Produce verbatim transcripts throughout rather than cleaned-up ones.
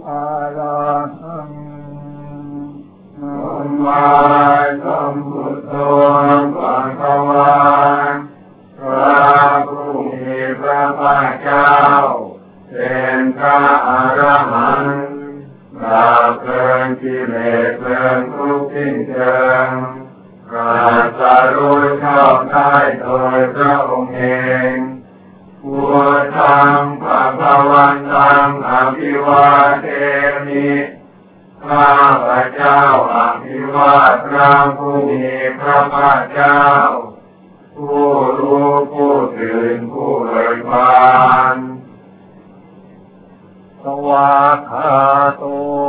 อะระหังสัมมาสัมพุทโธภะคะวะพระผู้มีพระภาคเจ้าเป็นพระอรหันต์ดับเพลิงกิเลสเพลิงทุกข์สิ้นเชิงตรัสรู้ชอบได้โดยพระองค์เองพุทธังภะวันตังอภิวาเทมิข้าพระเจ้าอภิวาทพระผู้มีพระภาคเจ้าผู้รู้ผู้ตื่นผู้เบิกบานสวากขาโต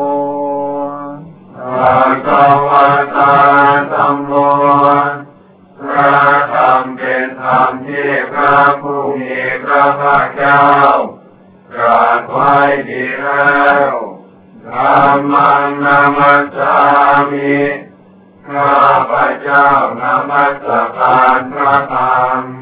ภะคะวะตาธัมโมพระธรรมเป็นธรรมที่พระผู้มีพระภาคเจ้าตรัสไว้ดีแล้วธัมมังนามัสสามิข้าพระเจ้านมัสการพระธรรม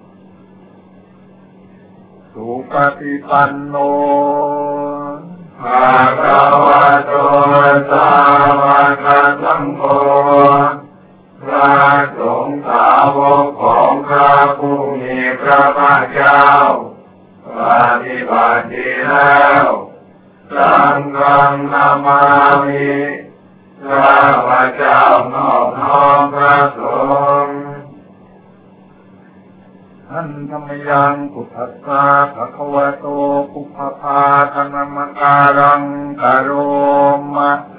สุปฏิปันโนภะคะวะโตสาวกสังโฆพระสงฆ์สาวกของพระผู้มีพระภาคเจ้าปฏิบัติดีแล้วสังฆังนามามิข้าพระเจ้านอบน้อมพระสงฆ์อันธรรมยังพุทธัสสะภะคะวะโตปุพพภาคณมการังกโรมะเส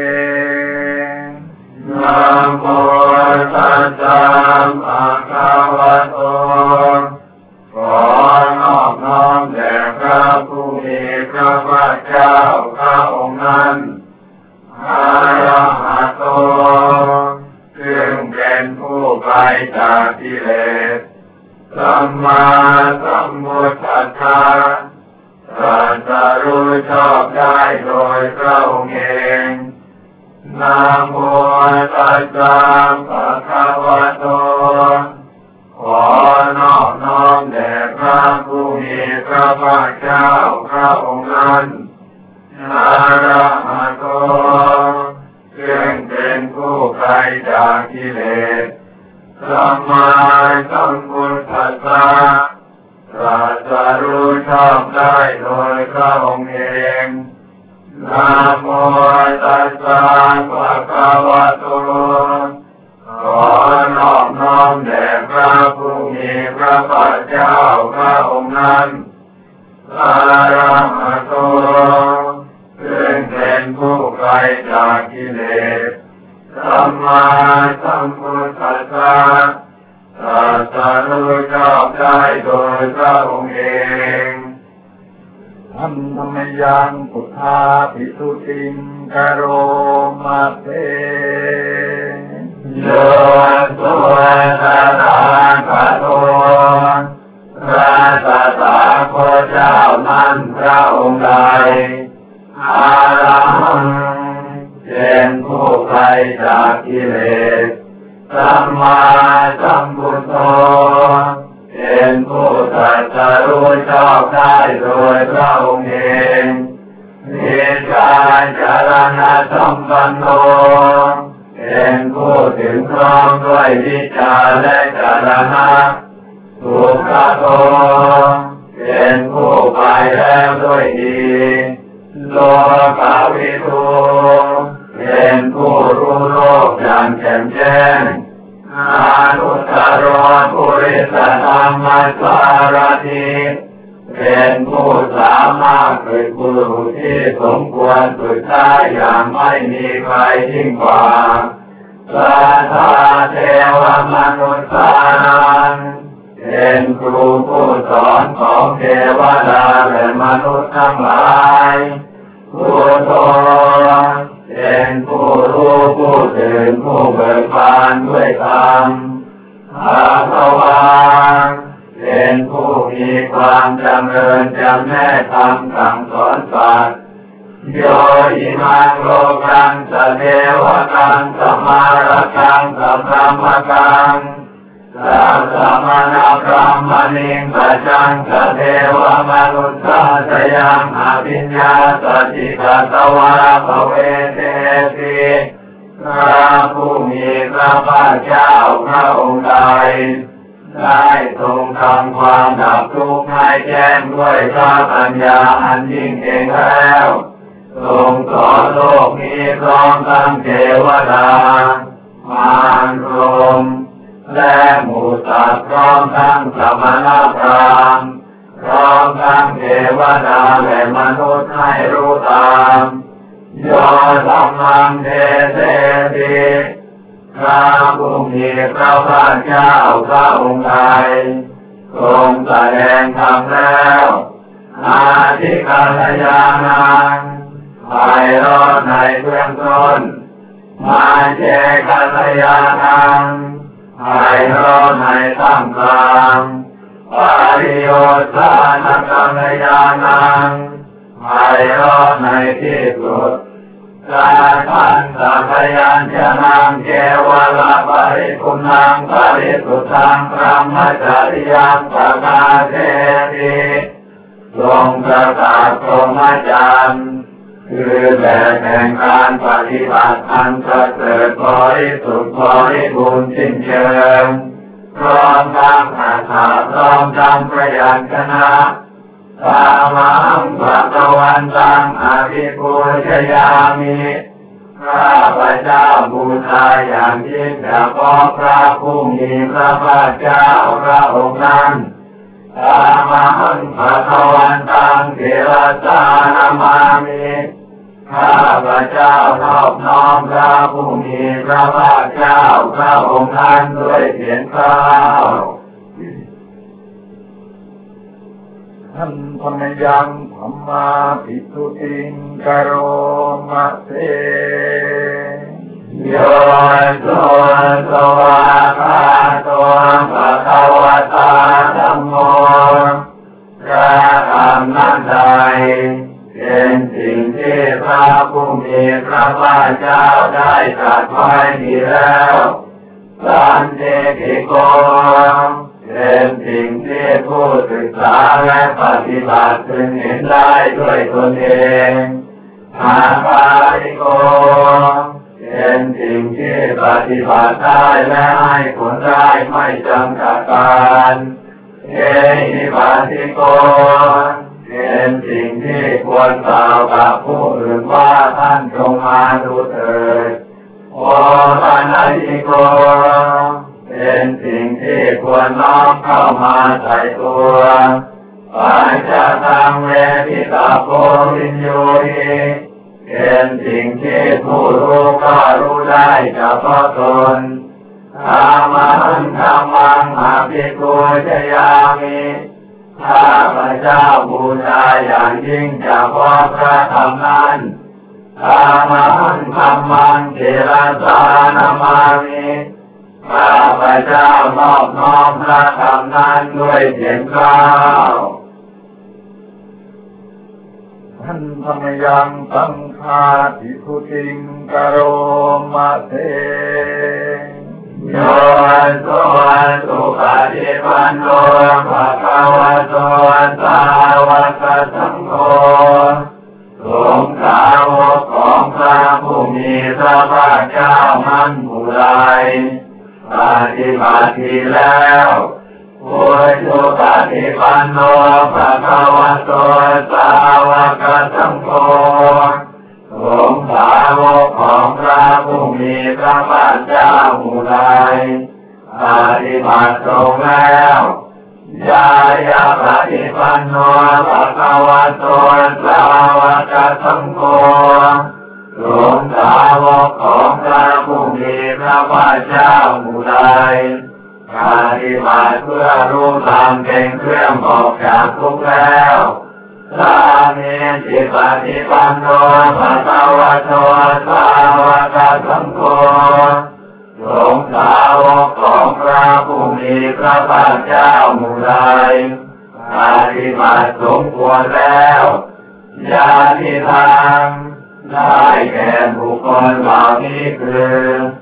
นะโมตัสสะภะคะวะโตขอนอบน้อมแด่พระผู้มีพระภาคเจ้าพระองค์นั้นอะระหะโตซึ่งเป็นผู้ไกลจากกิเลสสัมมาสัมพุทธัสสะตรัสรู้ชอบได้โดยพระองค์เองนะโมตัสสะภะคะวะโตขอนอบน้อมแด่พระผู้มีพระภาคเจ้าพระองค์นั้นอะระหะโตซึ่งเป็นผู้ไกลจากกิเลสสัมมาสัมพุทธัสสะตรัสรู้ชอบได้โดยพระองค์เองนะโมตัสสะภะคะวะโตขอนอบน้อมแด่พระผู้มีพระภาคเจ้าพระองค์นั้นอะระหะโตซึ่งเป็นผู้ไกลจากกิเลสสัมมาสัมพุทธัสสะตรัสรู้ชอบได้โดยพระองค์เองอันธรรมยังพุทธาภิสุติงกโรมะเสโยสุตตะภะโตพระตถาคตเจ้านั้นพระองค์ใดอะระหังเป็นผู้ไกลจากกิเลสสัมมาสัมพุทโธเป็นผู้ตรัสรู้ชอบได้โดยพระองค์เองมีการจารณะสัมปันโนเป็นผู้ถึงพร้อมด้วยวิชาและจารณะสุขโตเป็นผู้ไปแล้วด้วยดีโลกาวิทูเป็นผู้รู้โลกอย่างแจ่มแจ้งอนุตตรปุริสธรรมสารถิเป็นผู้สามารถฝึกบุรุษที่สมควรฝึกได้อย่างไม่มีใครยิ่งกว่าสัทธาเทวมนุษย์สานังเป็นครูผู้สอนของเทวดาและมนุษย์ทั้งหลายพุทโธเป็นผู้รู้ผู้ตื่นผู้เบิกบานด้วยธรรมภะคะวะเป็นผู้มีความจำเริญจำแนกธรรมสั่งสอนสัตว์โยอิมังโลกังสเทวกังสมารกังสัพพมกังสัพพมนาพรหมณิงปัจจังกเทวมนุสสาสยังอภิญญาสติกัตวะภเวเตติพระผู้มีพระภาคเจ้าพระองค์ใดได้ทรงทำความดับทุกข์ให้แจ้งด้วยพระปัญญาอันยิ่งเองแล้วทรงสอนโลกนี้พร้อมทั้งเทวดามารพรหมและหมู่สัตว์พร้อมทั้งสมณพราหมณ์พร้อมทั้งเทวดาและมนุษย์ให้รู้ตามโยธัมมังเทเสติพระผู้มีพระภาคเจ้าพระองค์ใดทรงแสดงธรรมแล้วอาทิกัลยานังไพเราะในเบื้องต้นมาเจกัลยานังไพเราะในท่ามกลางปริโยชานกัลยานังไพเราะในที่สุดการพันสัพยัญชนะเกวลปริปุณังปริสุทธังพระมจริยังปกาเทติทรงประกาศพรหมจรรย์คือแบบแห่งการปฏิบัติอันประเสริฐบริสุทธิ์บริบูรณ์สิ้นเชิงพร้อมทั้งอัฏฐะพร้อมทั้งพยัญชนะสามังภะวันตังอภิปูชยามิข้าพระเจ้าบูชาอย่างยิ่งเฉพาะพระผู้มีพระภาคเจ้าพระองค์นั้นสามังภะวันตังเทระสานามามิข้าพระเจ้านอบน้อมพระผู้มีพระภาคเจ้าพระองค์นั้นด้วยเสียงกล่าวท่านพมยังธรรมาภิสุติงกโรมะเสโยโสสวาคาโตภะคะวะตาธัมโมพระธรรมนั้นใดเป็นสิ่งที่พระผู้มีพระภาคเจ้าได้ตรัสไว้ดีแล้วสันติโกเป็นสิ่งที่ผู้ศึกษาและปฏิบัติพึงเห็นได้ด้วยตนเองอาภาริโกเป็นสิ่งที่ปฏิบัติได้และให้ผลได้ไม่จำกัดการเอหิปัสสิโกเป็นสิ่งที่ควรกล่าวกับผู้อื่นว่าท่านจงมาดูเถิดโอปัญญิโกเป็นสิ่งที่ควรน้อมเข้ามาใส่ตัวปัญจตังเวทิตาโพวิญโยหิเป็นสิ่งที่ผู้รู้ก็รู้ได้เฉพาะตนธรรมังธรรมังอภิปูชยามิข้าพระเจ้าบูชาอย่างยิ่งเฉพาะพระธรรมนั้นธรรมังธรรมังเทระสานามามิข้าพระเจ้านอบน้อมพระธรรมนั้นด้วยเสียงกล่าวท่านธรรมยังสังฆาภิสุติงกโรมะเสโยโสสุปฏิปันโนภะคะวะโตสาวกสังโฆสงฆ์สาวกของพระผู้มีพระภาคเจ้านั้นผู้ใดปฏิบัติดีแล้วผู้สุปฏิปันโนภะคะวะโตสาวกสังโฆสงฆ์สาวกของพระผู้มีพระภาคเจ้าผู้ใดปฏิบัติตรงแล้วญาญาปฏิปันโนภะคะวะโตสาวกสังโฆสงฆ์สาวกของพระผู้มีพระภาคเจ้าผู้ใดปฏิบัติเพื่อรู้ธรรมเป็นเครื่องออกจากทุกข์แล้วสามีจิปฏิปันโนภะคะวะโตสาวกสังโฆสงฆ์สาวกของพระผู้มีพระภาคเจ้าผู้ใดปฏิบัติสมควรแล้วญาติธรรมได้แก่บุคคลเหล่านี้คือเท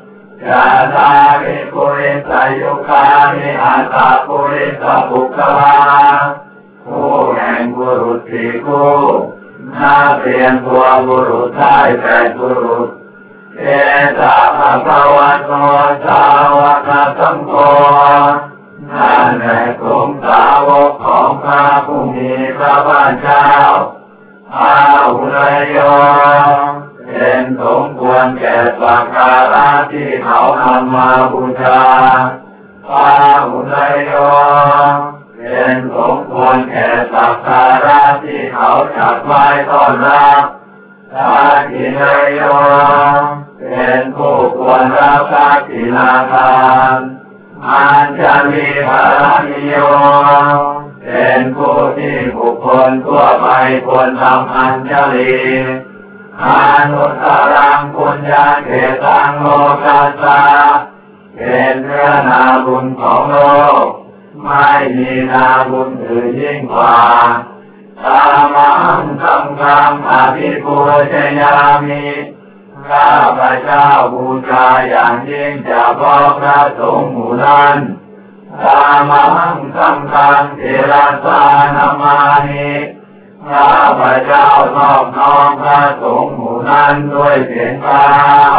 ยาตาวิปุริสายุคานิอัตตาปุริสบุคลาผู้แห่งบุรุษสี่คู่น่าเปลี่ยนตัวบุรุษได้แปดบุรุษเอตาภะคะวะโตสาวกสังโฆนั่นแหละสงฆ์สาวกของพระผู้มีพระภาคเจ้าอาหุนายโยเป็นสมควรแก่สักการะที่เขานำมาบูชาอาหุนายโยเป็นสมควรแก่สักการะที่เขาจัดไว้ต้อนรับอาทินายโยเป็นผู้ควรรับทักษิณาทานอัญชลีภรณิโยเป็นผู้ที่บุคคลทั่วไปควรทำอัญชลีอนุตตรังปุญญาเขตังโลกัสสะเป็นเนื้อนาบุญของโลกไม่มีนาบุญอื่นยิ่งกว่าตามังคังคังอภิปูชยามิข้าพเจ้าบูชาอย่างยิ่งจะพอพระสงฆ์หมู่นั้นตามังคังคังเทระสานามานิข้าพเจ้านอบน้อมพระสงฆ์หมู่นั้นด้วยเสียงกล่าว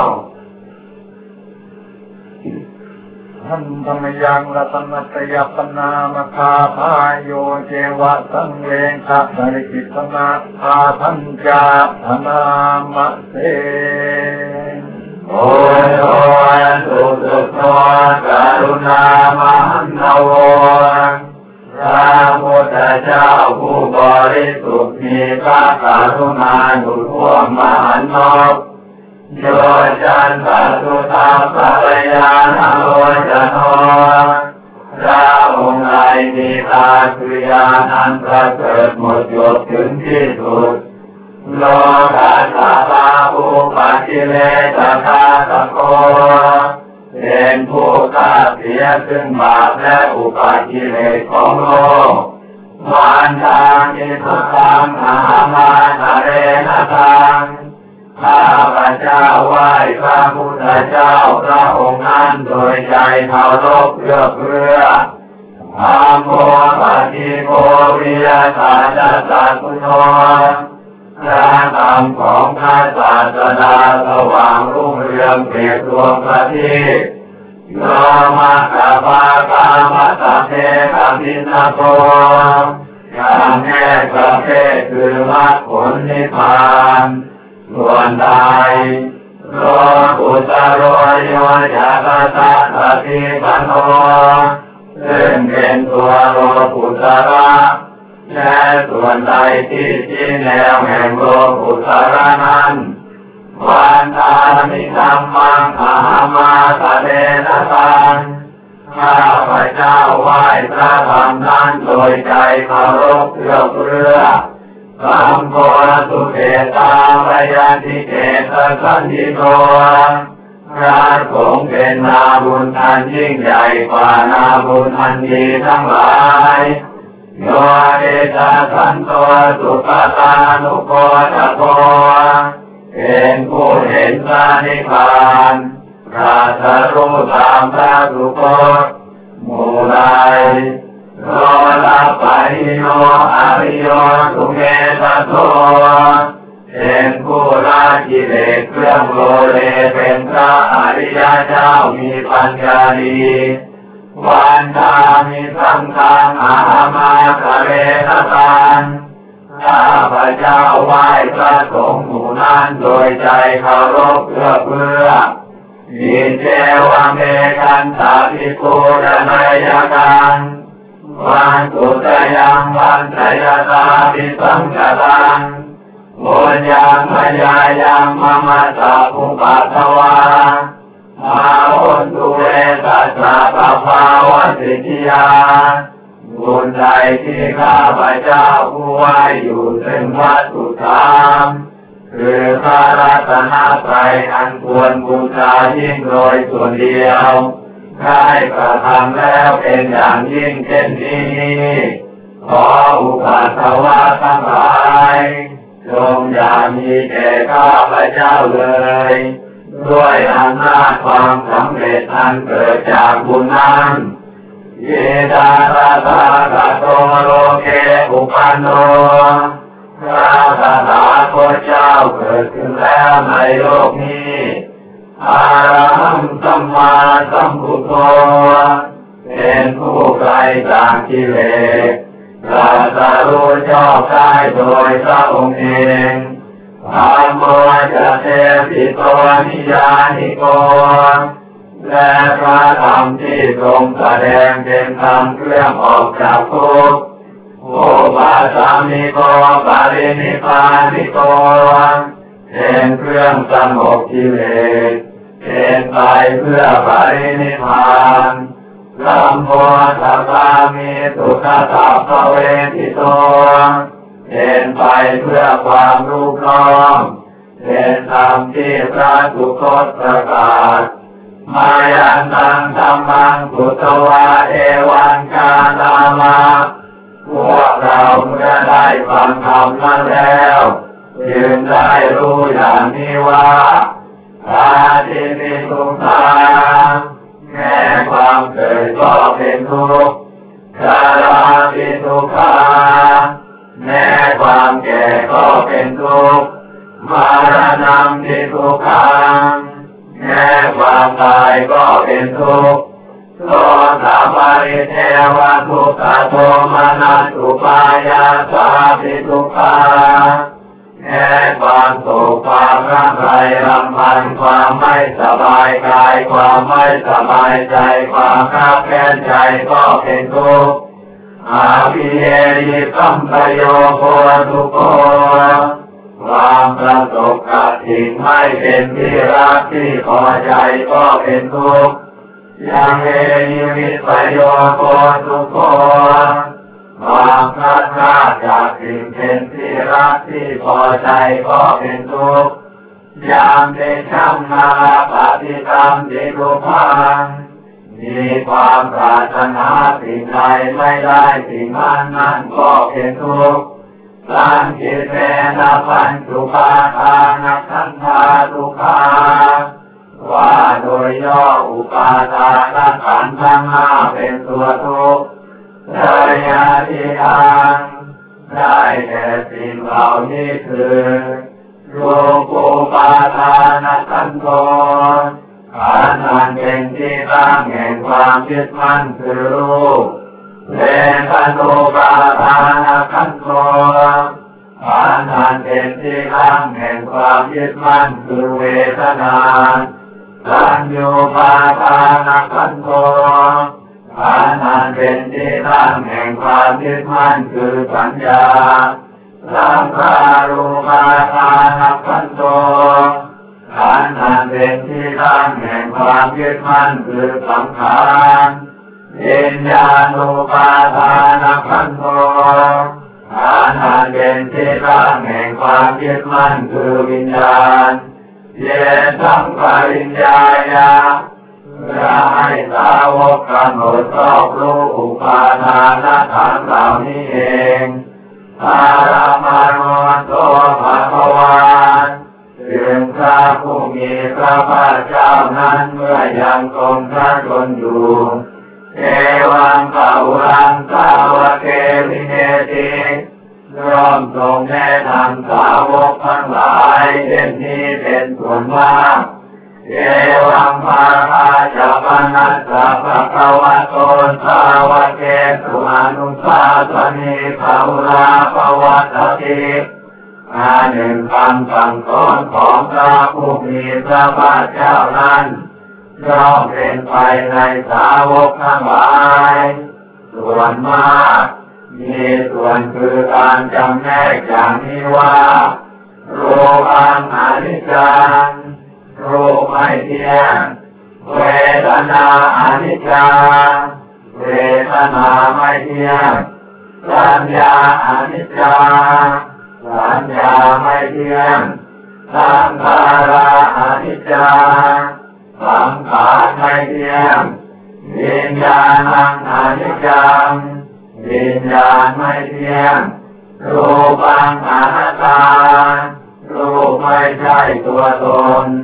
ท่านธรรมยังรัตนัตยปนามคาพายโยเจวะสังเลงขะบริกิตนาคาทัญจาธนามะเสโอโยสุสุโตกรุณามหันโวพระพุทธเจ้าผู้บริสุทธิ์มีพระกรุณาอยู่ท่วมมหันนบโยจันตสุตาภรยานาโลจโนพระองค์ใดมีตาคือญาณอันประเสริฐหมดจดถึงที่สุดโลกัสสะปาอุปัชฌิเลสธาตโกเป็นผู้ฆ่าเสียซึ่งบาปและอุปาทิเลสของโลกวันทางอิทุตังมหามาทะเรนะตังข้าพเจ้าไหว้พระพุทธเจ้าพระองค์นั้นโดยใจเคารพเอื้อเฟื้อธัมโมปฏิโภวิยตาจัสสะสุโธพระธรรมของพระศาสดาสว่างรุ่งเรืองเปรียบดวงพระอาทิตย์โยมะกะปะกามัสสะเทกะพินโกการแก้ประเภทคือมรรคผลนิพพานส่วนใดโลกุตโรโยจักตัสสะทิปันโนซึ่งเป็นตัวโลกุตระและส่วนใดที่ชี้แนวแห่งโลกุตระนั้นวันทามิธัมมังมหามาทะเรนะตังข้าพเจ้าไหว้พระธรรมนั้นโดยใจเคารพเอื้อเฟื้อสัมโพสุเกตาปยันติเกตสันติโตพระสงฆ์เป็นนาบุญอันยิ่งใหญ่กว่านาบุญอันดีทั้งหลายโยเอตสันโตสุปตานุโกตโกเป็นผู้เห็นพระนิพพานตรัสรู้ตามพระสุคตหมู่ใดโลละปัญโยอริโยสุเกตโตเป็นผู้ละกิเลสเครื่องโลเลเป็นพระอริยเจ้ามีปัญญาดีวันทามิสังฆังอามาทะเรนะตังข้าพเจ้าไหว้พระสงฆ์หมู่นั้นโดยใจเคารพเอื้อเฟื้ออิเจวะเมกันตาภิกขุรนัยกันวันตุตยังวันตยตาภิสังฆตังบุญยังพยายังมะมัสสะภุปัสสวามาอุตุเวตัสสะปะภาวะสิทธิยาบุญใดที่ข้าพเจ้าผู้ไหวอยู่ซึ่งวัตถุธรรมคือพระรัตนตรัยอันควรบูชายิ่งโดยส่วนเดียวได้กระทำแล้วเป็นอย่างยิ่งเช่นนี้ขออุปัสสวะทั้งหลายจงอย่ามีแก่ข้าพเจ้าเลยด้วยอำนาจความสำเร็จอันเกิดจากบุญนั้นเยตาตาตากะโตโลเกอุปันโนพระตถาคตเจ้าเกิดขึ้นแล้วในโลกนี้อาระหังสัมมาสัมพุทโธเป็นผู้ไกลจากกิเลสตรัสรู้ชอบได้โดยพระองค์เองธัมโมจะเทปิโตนิยานิโกและพระธรรมที่ทรงแสดงเป็นธรรมเครื่องออกจากทุกข์โอปาสามิโกปารินิพพานิโกเป็นเครื่องสงบกิเลสเป็นไปเพื่อปารินิพพานธัมโมสัพพามิสุขตัพพเวทิโตเป็นไปเพื่อความรู้พร้อมเป็นธรรมที่พระสุคตประกาศมายันตังธัมมังพุทธวาเอวังกาลามาพวกเราเมื่อได้ฟังธรรมนั้นแล้วจึงได้รู้อย่างนี้ว่าอาทิปิทุกขาแม้ความเกิดก็เป็นทุกข์ชราปิทุกขาแม้ความแก่ก็เป็นทุกข์มรณะปิทุกขังแม้ความตายก็เป็นทุกข์โสตปาริเทวทุกขโทมนัสอุปายาสาปิทุกขาแม้ความโศกความร่ำไรรำพันความไม่สบายกายความไม่สบายใจความคับแค้นใจก็เป็นทุกข์อาภิเยยิสัมปโยโคทุกโขความประสบกับสิ่งไม่เป็นที่รักที่พอใจก็เป็นทุกข์ยังเอยิวิปโยโคทุกโขความพลาดพลาดจากสิ่งเป็นที่รักที่พอใจก็เป็นทุกข์ยามเดชัมนาปฏิกรรมดิทุกขังมีความปรารถนาสิ่งใดไม่ได้สิ่งนั้นนั้นก็เป็นทุกข์สังคิเตนะปัญจุปาทานะขันธาทุกขาว่าโดยย่ออุปาทานขันธ์ทั้งห้าเป็นตัวทุกข์เตยะทิทังได้แก่สิ่งเหล่านี้คือโยกุปาทานขันโธขันธ์นั้นเป็นที่ตั้งแห่งความยึดมั่นคือรูปเวทนุปาทานขันโธขันธ์นั้นเป็นที่ตั้งแห่งความยึดมั่นคือเวทนาสัญญูปาทานขันโธขันธ์นั้นเป็นที่ตั้งแห่งความยึดมั่นคือสัญญาสังขารูปาทานขันโธขันธ์นั้นเป็นที่ตั้งแห่งความยึดมั่นคือสังขารวิญญาณูปาทานขันโธขันธ์นั้นเป็นที่ตั้งแห่งความยึดมั่นคือวิญญาณเยสังปริญญายาจะให้สาวกกำหนดรอบรู้อุปาทานขันธ์เหล่านี้เองอารามาโนโตภะคะวาถึงพระผู้มีพระภาคเจ้านั้นเมื่อยังทรงพระชนอยู่เอวังภาวังสาวกเกวิเนติย่อมทรงแนะนำสาวกทั้งหลายเช่นนี้เป็นส่วนมากเอวังภาราชาปนัสสะภะคะวะโตสาวกเกสุอนุสาสนีภาวราภวัตติอาหนึ่งคำสั่งสอนของพระผู้มีพระภาคเจ้านั้นย่อมเป็นไปในสาวกทั้งหลายส่วนมากมีส่วนคือการจำแนกอย่างนี้ว่ารูปังอนิจจังรูปไม่เที่ยงเวทนาอนิจจังเวทนาไม่เที่ยงสัญญาอนิจจังสัญญาไม่เที่ยงสังขาราอนิจจังสังขารไม่เที่ยงวิญญาณังอนิจจังวิญญาณไม่เที่ยงรูปังอนัตตารูปไม่ใช่ตัวตนเ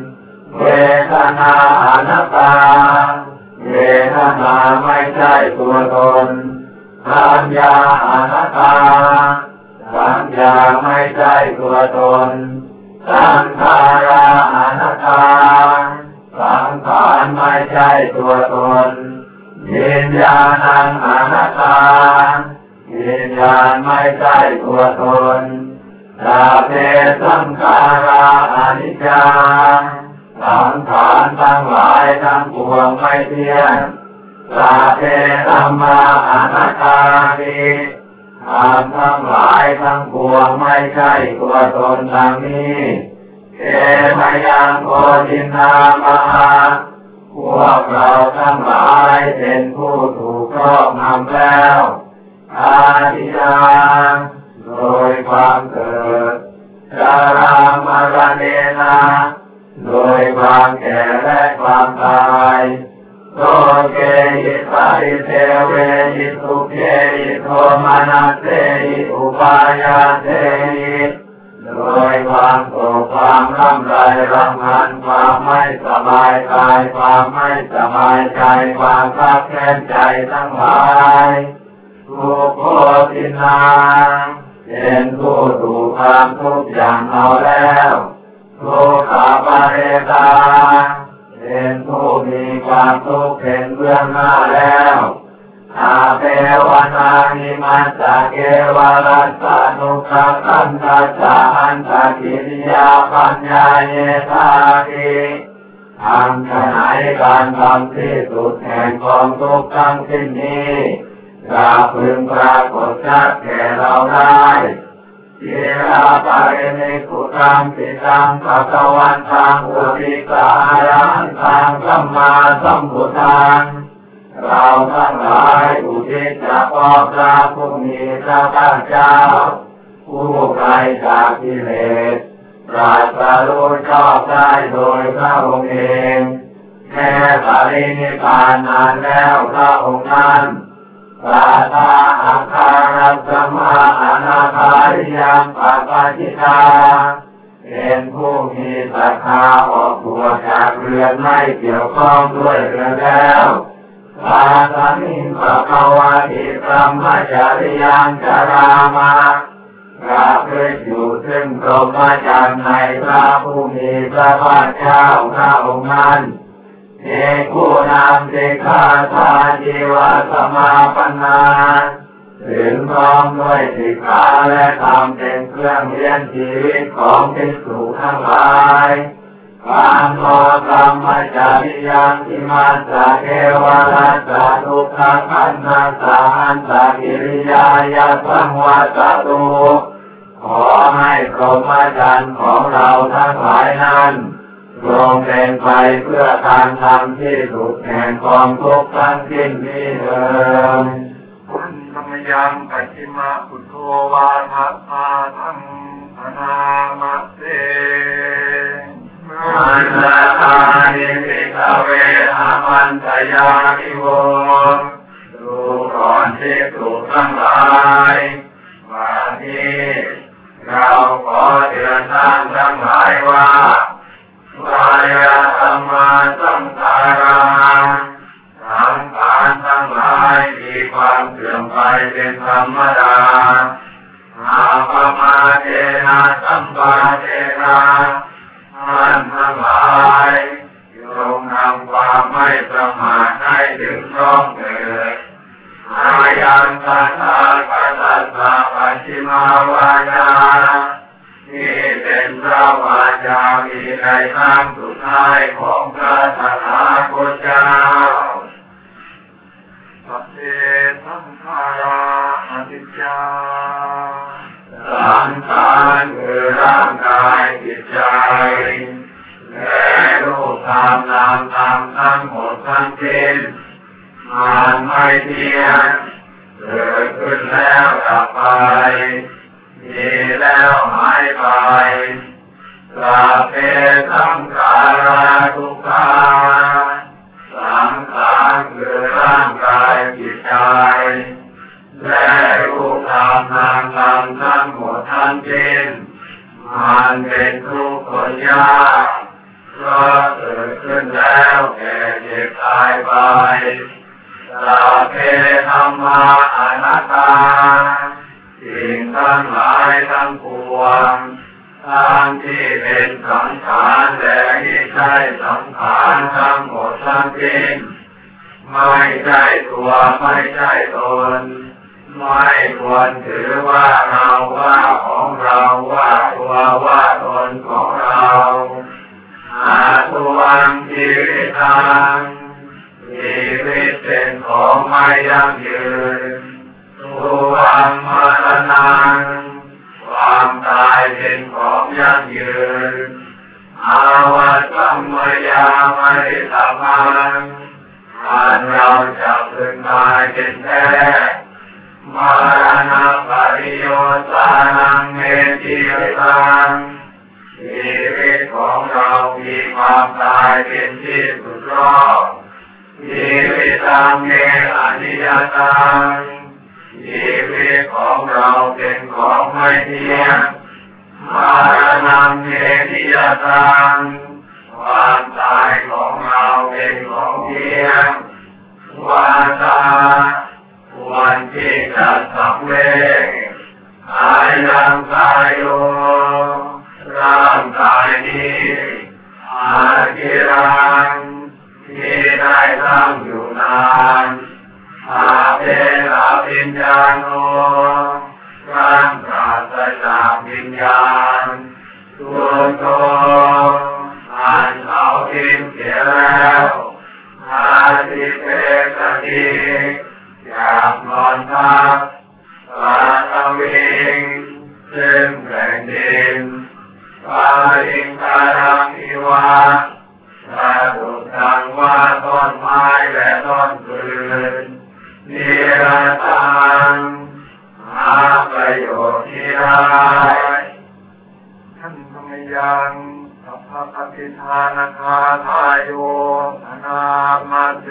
เวทนาอนัตตาเวทนาไม่ใช่ตัวตนสัญญาอนัตตาสัญญาไม่ใช่ตัวตนสังขาราอนัตตาสังขารไม่ใช่ตัวตนวิญญาณังอนัตตาวิญญาณไม่ใช่ตัวตนสัพเพสังขาราอนิจจังสังขารทั้งหลายทั้งปวงไม่เที่ยงสัพเพธัมมาอนัตตานิธรรมทั้งหลายทั้งปวงไม่ใช่ตัวตนดังนี้เอมยังโคจินามหาพวกเราทั้งหลายเป็นผู้ถูกครอบงำแล้วอาทิยังโดยความเกิดชรามรณะนาโดยความแก่และความตายโสเกหิปาริเทเวหิสุเกหิโทมานัสเสหิอุปายาเสหิโดยความโศกความร่ำไรรำพันความไม่สบายกายความไม่สบายใจความคับแค้นใจทั้งหลายทุกโคตินาเป็นผู้ถูกความทุกข์อย่างเอาแล้วทุกขาปะเรตาเป็นผู้มีความทุกข์เป็นเบื้องหน้าแล้วอาเปวนานิมัสสะเกวรัสสะนุขคันธัสสะอันตกิริยาปัญญาเยธาติทำขณะการทำที่สุดแห่งกองทุกข์ทั้งสิ้นนี้จะพึงปรากฏชัดแก่เราได้เยราปะเรมิกุตังปิตังภะคะวันตังอุปิสายันตังสัมมาสัมพุทธังเราทั้งหลายอุทิศเฉพาะพระผู้มีพระภาคเจ้าผู้ไกลจากกิเลสตรัสรู้ชอบได้โดยพระองค์เองแม้ปรินิพพานนานแล้วพระองค์นั้นสาธาอาคารัสมาอนาคาริยังปัปปะจิตาเป็นผู้มีศรัทธาออกบวชจากเรือนไม่เกี่ยวข้องด้วยเรือนแล้วสาธามิงภะคะวะติพรหมจาริยังจารามาประพฤติอยู่ซึ่งพรหมจรรย์ในพระผู้มีพระภาคเจ้าพระองค์นั้นเอกุนามสิกขาทาจีวะสมาปันนาถึงพร้อมด้วยสิกขาและธรรมเป็นเครื่องเลี้ยงชีวิตของภิกษุทั้งหลายการโมธรรมจาริยังอิมัสสะเกวะรัสสะทุกขคันธัสสะอันตกิริยายะสังวัตตุขอให้พรหมจรรย์ของเราทั้งหลายนั้นจงเป็นไปเพื่อการทำที่สุดแห่งความทุกข์ทั้งสิ้นนี้เถิดพุทธมยังปัจฉิมาพุทโธวาทะธาทังอนามาเสมันตาอานิสิกเวหมันตยานิโวดูก่อนที่สุดทั้งหลายวันนี้เราขอเตือนท่านทั้งหลายว่าวายธรรมะสังขาราสังขารทั้งหลายมีความเสื่อมไปเป็นธรรมดาอาปมาเทนะสัมปาเทนะท่านทั้งหลายจงทำความไม่ประมาทให้ถึงพร้อมเถิดอายันตัสสะปัสสัสสะปัจฉิมาวายานี่เป็นพระวาจามีในครั้งสุดท้ายของพระตถาคตเจ้าสัพเพสังขาราอนิจจังสังขารคือร่างกายจิตใจและรูปธรรมนามธรรมทั้งหมดทั้งสิ้นมันไม่เที่ยงเกิดขึ้นแล้วดับไปมีแล้วหายไปสัพเพสังขาราทุกขาสังขารคือร่างกายจิตใจและรูปธรรมนามธรรมทั้งหมดทั้งสิ้นมันเป็นทุกข์ยากเพราะเกิกิดขึ้นแล้วแก่เจ็บตายไปสัพเพธัมมาอนัตตาสิ่งทั้งหลายทั้งปวงทั้งที่เป็นสังขารและที่ใช่สังขารทั้งหมดทั้งสิ้นไม่ใช่ตัวไม่ใช่ตนไม่ควรถือว่าเราว่าของเราว่าตัวว่าตนของเราอาตุวังชีวิตังชีวิตเป็นของไม่ยั่งยืนตุวังมรณังความตายเป็นของยั่งยืนอาวัตสัมมยาไม่สามังอันเราจะพึงตายเป็นแท้มรณะปริโยสานังเมติตังชีวิตของเรามีความตายเป็นที่สุดรอบชีวิตตังเมอนิยตังชีวิตของเราเป็นของไม่เที่ยงมรณะเมติยตังความตายของเราเป็นของเที่ยงวาตาวันที่จะสังเวชอายังกายโยร่างกายนี้อาคิรังที่ได้ตั้งอยู่นานอาเปอาปิญญาโนร่างปราศจากวิญญาณตัวโตอันเขาทิ้งเสียแล้วอาทิเปกติอยากนอนพักปาตวิงซึ่งแผ่นดินปาริงคารังอิวะสะดุดดังว่าต้นไม้และต้นปืนนิรันตังหาประโยชน์ที่ได้ท่านธรรมยังสัพพะปฏิทานาคาทายโยอนามาเส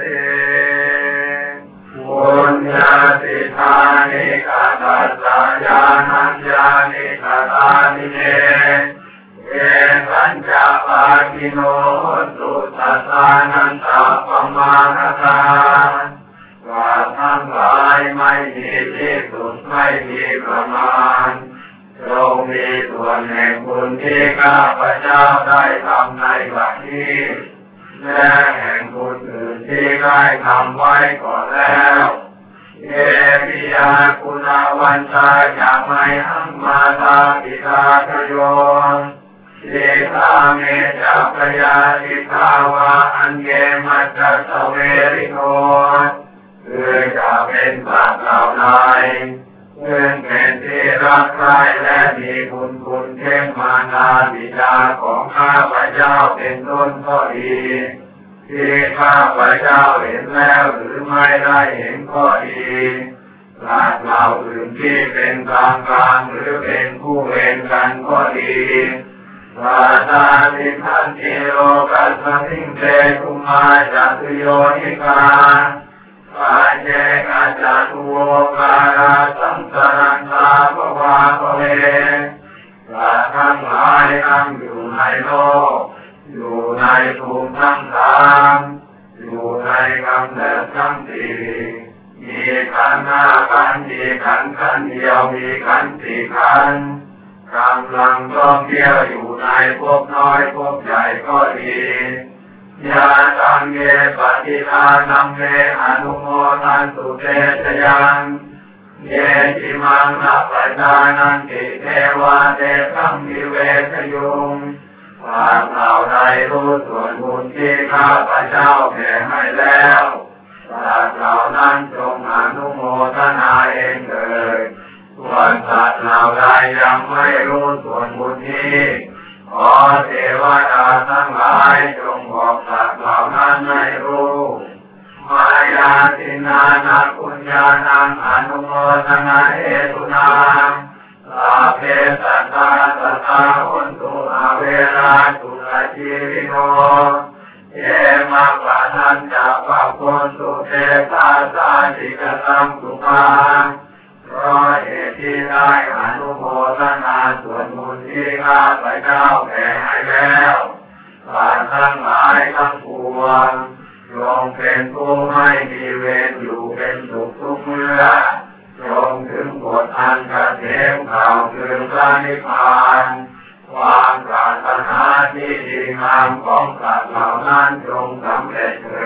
ปุญญาสิทานิกาตัสสะญาณัญญาณิกาตานิเนเอสัญจปาคิโนสุตัสสานันตปมาณตาว่าทั้งหลายไม่มีที่สุดไม่มีประมาณจงมีส่วนแห่งบุญที่ข้าพเจ้าได้ทำในบัดนี้และแห่งบุญอื่นที่ได้ทำไว้ก่อนแล้วเยปิยาคุณาวันตาจากไมหังมาตาปิตาทโยสิตาเมจัปยาสิทาวาอันเยมัจจสเวริโนคือจะเป็นสัตว์เหล่าใดซึ่งเป็นที่รักใคร่และมีบุญคุณเช่นมารดาบิดาของข้าพเจ้าเป็นต้นก็ดีที่ข้าพเจ้าเห็นแล้วหรือไม่ได้เห็นก็ดีสัตว์เหล่าอื่นที่เป็นกลางกลางหรือเป็นผู้เวรกันก็ดีวาตาสิทันติโลกัสสิงเตกุมาจัตุโยนิกาปาเจกาจัตุโวการาสังสารันตาภวาภเวสัตว์ทั้งหลายตั้งอยู่ในโลกอยู่ในภูมิทั้งสามอยู่ในกำเนิดทั้งสี่มีขันธ์ห้าขันธ์มีขันธ์ขันธ์เดียวมีขันธ์สี่ขันธ์กำลังท่องเที่ยวอยู่ในภพน้อยภพใหญ่ก็ดียาตังเยปฏิทานังเมอนุโมทันตุเตชยังเยจิมังนัปปัจจานันติเทวาเตสังวิเวชยุงความเหล่าใดรู้ส่วนบุญที่ข้าพเจ้าแผ่ให้แล้วสัตว์เหล่านั้นจงอนุโมทนาเองเถิดส่วนสัตว์เหล่าใดยังไม่รู้ส่วนบุญนี้ขอเทวดาทั้งหลายจงบอกสัตว์เหล่านั้นให้รู้มายาตินานาปุญญานังอนุโมทนาเหตุนาลาเพสัตตาสัตตาหุนตุอาเวราตุลาชีวิโนเยมังปะทันจะปะโพสุเตตาสาจิกตังสุขาเพราะเหตุที่ได้อนุโมทนาส่วนบุญที่ข้าพเจ้าแผ่ให้แล้วสัตว์ทั้งหลายก็เป็นผู้ไม่มีเวรอยู่เป็นสุขทุกเมื่อจงถึงบทอันเกษมข่าวคือพระนิพพานความปรารถนาที่ดีงามของสัตว์เหล่านั้นจงสำเร็จเถิ